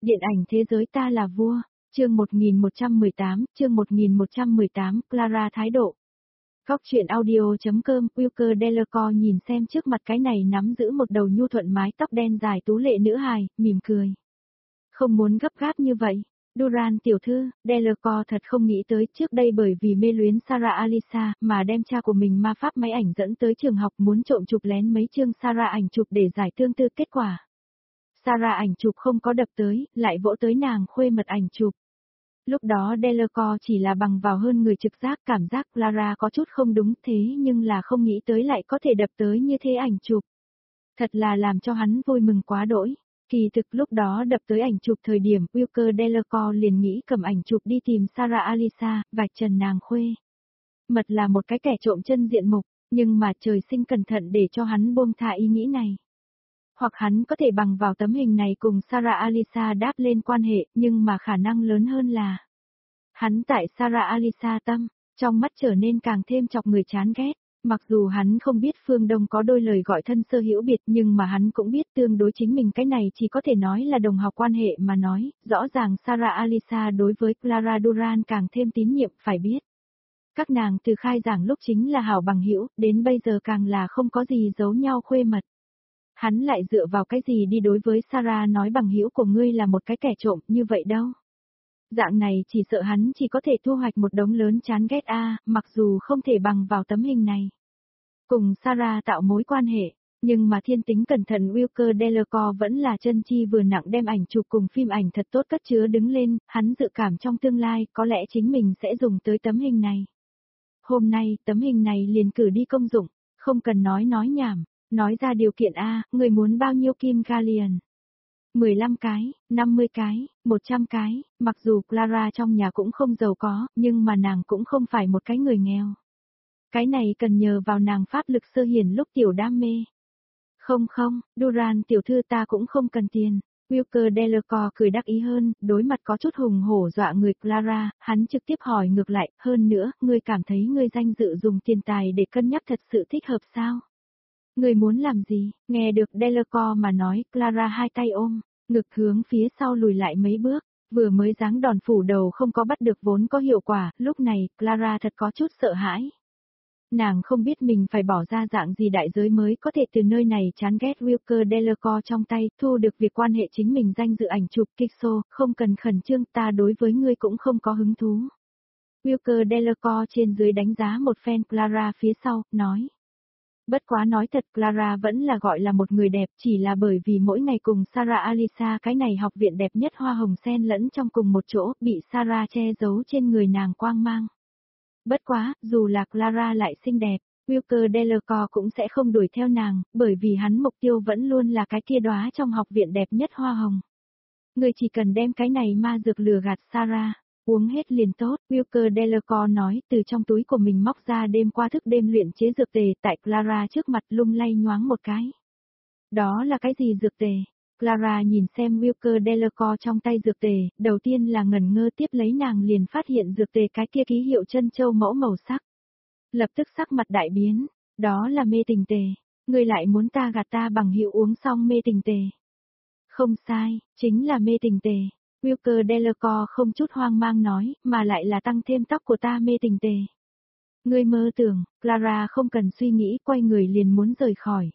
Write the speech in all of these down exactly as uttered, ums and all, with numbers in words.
Điện ảnh thế giới ta là vua, chương một nghìn một trăm mười tám, chương một nghìn một trăm mười tám, Clara thái độ. Góc truyện audio.com, Wilker Delacour nhìn xem trước mặt cái này nắm giữ một đầu nhu thuận mái tóc đen dài tú lệ nữ hài, mỉm cười. Không muốn gấp gáp như vậy. Duran tiểu thư, Delacour thật không nghĩ tới trước đây bởi vì mê luyến Sarah Alisa mà đem cha của mình ma pháp máy ảnh dẫn tới trường học muốn trộm chụp lén mấy chương Sarah ảnh chụp để giải tương tư kết quả. Sarah ảnh chụp không có đập tới, lại vỗ tới nàng khuê mật ảnh chụp. Lúc đó Delacour chỉ là bằng vào hơn người trực giác cảm giác Clara có chút không đúng thế nhưng là không nghĩ tới lại có thể đập tới như thế ảnh chụp. Thật là làm cho hắn vui mừng quá đỗi. Kỳ thực lúc đó đập tới ảnh chụp thời điểm Wilker Delacour liền nghĩ cầm ảnh chụp đi tìm Sarah Alisa, vạch trần nàng khuê. Mật là một cái kẻ trộm chân diện mục, nhưng mà trời sinh cẩn thận để cho hắn buông tha ý nghĩ này. Hoặc hắn có thể bằng vào tấm hình này cùng Sarah Alisa đáp lên quan hệ, nhưng mà khả năng lớn hơn là hắn tại Sarah Alisa tâm, trong mắt trở nên càng thêm chọc người chán ghét. Mặc dù hắn không biết Phương Đông có đôi lời gọi thân sơ hữu biệt nhưng mà hắn cũng biết tương đối chính mình cái này chỉ có thể nói là đồng học quan hệ mà nói, rõ ràng Sarah Alisa đối với Clara Duran càng thêm tín nhiệm phải biết. Các nàng từ khai giảng lúc chính là hảo bằng hữu, đến bây giờ càng là không có gì giấu nhau khuê mật. Hắn lại dựa vào cái gì đi đối với Sarah nói bằng hữu của ngươi là một cái kẻ trộm như vậy đâu. Dạng này chỉ sợ hắn chỉ có thể thu hoạch một đống lớn chán ghét a, mặc dù không thể bằng vào tấm hình này. Cùng Sarah tạo mối quan hệ, nhưng mà thiên tính cẩn thận Wilker Delacour vẫn là chân chi vừa nặng đem ảnh chụp cùng phim ảnh thật tốt cất chứa đứng lên, hắn dự cảm trong tương lai có lẽ chính mình sẽ dùng tới tấm hình này. Hôm nay tấm hình này liền cử đi công dụng, không cần nói nói nhảm, nói ra điều kiện A, người muốn bao nhiêu kim galleon? mười lăm cái, năm mươi cái, một trăm cái, mặc dù Clara trong nhà cũng không giàu có, nhưng mà nàng cũng không phải một cái người nghèo. Cái này cần nhờ vào nàng pháp lực sơ hiển lúc tiểu đam mê. Không không, Duran tiểu thư ta cũng không cần tiền. Wilker Delacour cười đắc ý hơn, đối mặt có chút hùng hổ dọa người Clara, hắn trực tiếp hỏi ngược lại, hơn nữa, ngươi cảm thấy ngươi danh dự dùng tiền tài để cân nhắc thật sự thích hợp sao? Ngươi muốn làm gì? Nghe được Delacour mà nói, Clara hai tay ôm, ngực hướng phía sau lùi lại mấy bước, vừa mới giáng đòn phủ đầu không có bắt được vốn có hiệu quả, lúc này, Clara thật có chút sợ hãi. Nàng không biết mình phải bỏ ra dạng gì đại giới mới có thể từ nơi này chán ghét Wilker Delacour trong tay, thu được việc quan hệ chính mình danh dự ảnh chụp Kixo, không cần khẩn trương ta đối với ngươi cũng không có hứng thú. Wilker Delacour trên dưới đánh giá một phen Clara phía sau, nói. Bất quá nói thật Clara vẫn là gọi là một người đẹp chỉ là bởi vì mỗi ngày cùng Sarah Alisa cái này học viện đẹp nhất hoa hồng xen lẫn trong cùng một chỗ bị Sarah che giấu trên người nàng quang mang. Bất quá, dù là Clara lại xinh đẹp, Wilker Delacour cũng sẽ không đuổi theo nàng, bởi vì hắn mục tiêu vẫn luôn là cái kia đóa trong học viện đẹp nhất hoa hồng. Người chỉ cần đem cái này ma dược lừa gạt Sarah, uống hết liền tốt, Wilker Delacour nói từ trong túi của mình móc ra đêm qua thức đêm luyện chế dược tề tại Clara trước mặt lung lay nhoáng một cái. Đó là cái gì dược tề? Clara nhìn xem Wilker Delacour trong tay dược tề, đầu tiên là ngẩn ngơ tiếp lấy nàng liền phát hiện dược tề cái kia ký hiệu chân châu mẫu màu sắc. Lập tức sắc mặt đại biến, đó là mê tình tề, ngươi lại muốn ta gạt ta bằng hiệu uống xong mê tình tề. Không sai, chính là mê tình tề. Wilker Delacour không chút hoang mang nói, mà lại là tăng thêm tóc của ta mê tình tề. Ngươi mơ tưởng, Clara không cần suy nghĩ quay người liền muốn rời khỏi.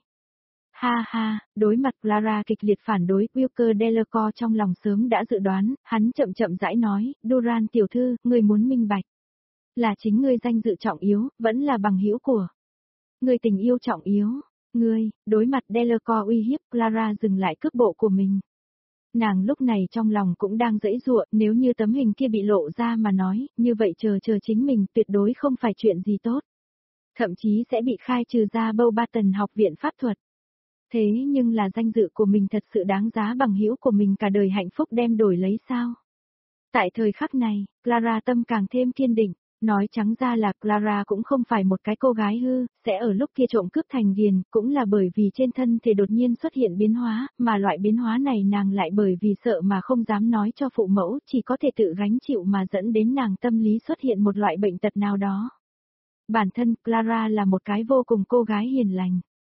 Ha ha, đối mặt Clara kịch liệt phản đối, Wilker Delacour trong lòng sớm đã dự đoán, hắn chậm chậm rãi nói, Duran tiểu thư, ngươi muốn minh bạch. Là chính ngươi danh dự trọng yếu, vẫn là bằng hữu của. Ngươi tình yêu trọng yếu, ngươi, đối mặt Delacour uy hiếp Clara dừng lại cước bộ của mình. Nàng lúc này trong lòng cũng đang giãy giụa, nếu như tấm hình kia bị lộ ra mà nói, như vậy chờ chờ chính mình tuyệt đối không phải chuyện gì tốt. Thậm chí sẽ bị khai trừ ra Mountbatten học viện pháp thuật. Thế nhưng là danh dự của mình thật sự đáng giá bằng hữu của mình cả đời hạnh phúc đem đổi lấy sao? Tại thời khắc này, Clara tâm càng thêm kiên định, nói trắng ra là Clara cũng không phải một cái cô gái hư, sẽ ở lúc kia trộm cướp thành ghiền, cũng là bởi vì trên thân thể đột nhiên xuất hiện biến hóa, mà loại biến hóa này nàng lại bởi vì sợ mà không dám nói cho phụ mẫu, chỉ có thể tự gánh chịu mà dẫn đến nàng tâm lý xuất hiện một loại bệnh tật nào đó. Bản thân Clara là một cái vô cùng cô gái hiền lành.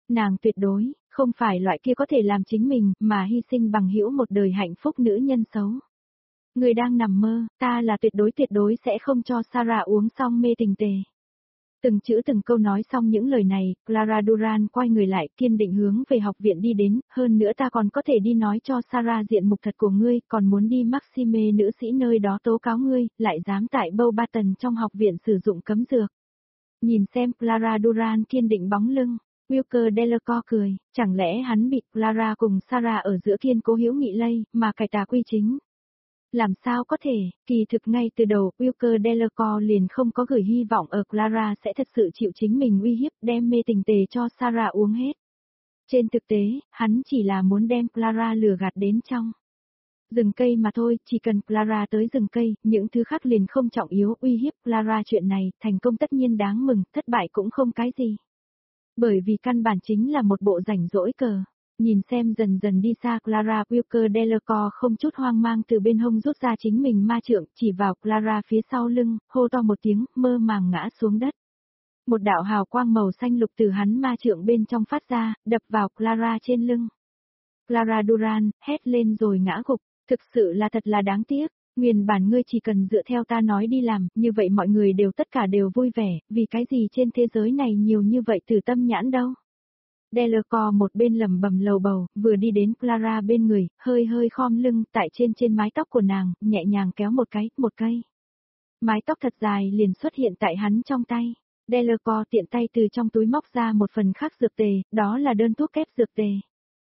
Nàng tuyệt đối, không phải loại kia có thể làm chính mình, mà hy sinh bằng hữu một đời hạnh phúc nữ nhân xấu. Người đang nằm mơ, ta là tuyệt đối tuyệt đối sẽ không cho Sarah uống xong mê tình tề. Từng chữ từng câu nói xong những lời này, Clara Duran quay người lại kiên định hướng về học viện đi đến, hơn nữa ta còn có thể đi nói cho Sarah diện mục thật của ngươi, còn muốn đi Maxime nữ sĩ nơi đó tố cáo ngươi, lại dám tại Beauxbatons trong học viện sử dụng cấm dược. Nhìn xem Clara Duran kiên định bóng lưng, Wilker Delacour cười, chẳng lẽ hắn bị Clara cùng Sarah ở giữa kiên cố hữu nghị lây, mà cải tà quy chính. Làm sao có thể, kỳ thực ngay từ đầu, Wilker Delacour liền không có gửi hy vọng ở Clara sẽ thật sự chịu chính mình uy hiếp đem mê tình tề cho Sarah uống hết. Trên thực tế, hắn chỉ là muốn đem Clara lừa gạt đến trong rừng cây mà thôi, chỉ cần Clara tới rừng cây, những thứ khác liền không trọng yếu, uy hiếp Clara chuyện này, thành công tất nhiên đáng mừng, thất bại cũng không cái gì. Bởi vì căn bản chính là một bộ rảnh rỗi cờ. Nhìn xem dần dần đi xa Clara, Wilker Delacour không chút hoang mang từ bên hông rút ra chính mình ma trượng, chỉ vào Clara phía sau lưng, hô to một tiếng, mơ màng ngã xuống đất. Một đạo hào quang màu xanh lục từ hắn ma trượng bên trong phát ra, đập vào Clara trên lưng. Clara Duran, hét lên rồi ngã gục, thực sự là thật là đáng tiếc. Nguyên bản ngươi chỉ cần dựa theo ta nói đi làm, như vậy mọi người đều tất cả đều vui vẻ, vì cái gì trên thế giới này nhiều như vậy tử tâm nhãn đâu. Delacour một bên lẩm bẩm lầu bầu, vừa đi đến Clara bên người, hơi hơi khom lưng, tại trên trên mái tóc của nàng, nhẹ nhàng kéo một cái, một cây. Mái tóc thật dài liền xuất hiện tại hắn trong tay. Delacour tiện tay từ trong túi móc ra một phần khác dược tề, đó là đơn thuốc kép dược tề.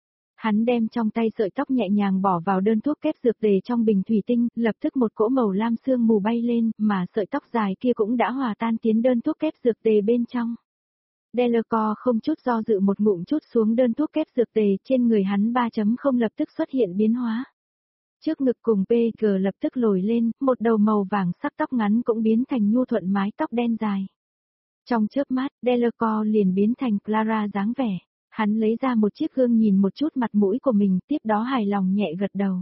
Hắn đem trong tay sợi tóc nhẹ nhàng bỏ vào đơn thuốc kép dược tề trong bình thủy tinh, lập tức một cỗ màu lam sương mù bay lên, mà sợi tóc dài kia cũng đã hòa tan tiến đơn thuốc kép dược tề bên trong. Delacour không chút do dự một ngụm chút xuống đơn thuốc kép dược tề, trên người hắn ba chấm không lập tức xuất hiện biến hóa. Trước ngực cùng pê giê lập tức lồi lên, một đầu màu vàng sắc tóc ngắn cũng biến thành nhu thuận mái tóc đen dài. Trong chớp mắt, Delacour liền biến thành Clara dáng vẻ. Hắn lấy ra một chiếc gương nhìn một chút mặt mũi của mình, tiếp đó hài lòng nhẹ gật đầu.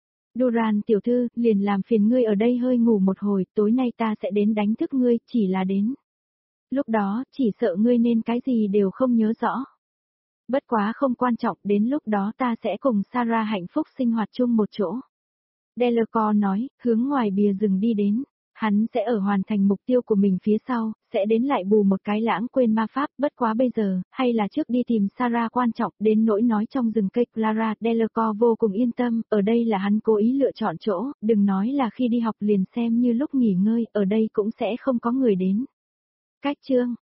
Duran tiểu thư, liền làm phiền ngươi ở đây hơi ngủ một hồi, tối nay ta sẽ đến đánh thức ngươi, chỉ là đến. Lúc đó, chỉ sợ ngươi nên cái gì đều không nhớ rõ. Bất quá không quan trọng, đến lúc đó ta sẽ cùng Sarah hạnh phúc sinh hoạt chung một chỗ. Delacour nói, hướng ngoài bìa rừng đi đến. Hắn sẽ ở hoàn thành mục tiêu của mình phía sau, sẽ đến lại bù một cái lãng quên ma pháp, bất quá bây giờ, hay là trước đi tìm Sarah quan trọng, đến nỗi nói trong rừng cây Clara, Delacour vô cùng yên tâm, ở đây là hắn cố ý lựa chọn chỗ, đừng nói là khi đi học liền xem như lúc nghỉ ngơi, ở đây cũng sẽ không có người đến. Cách chương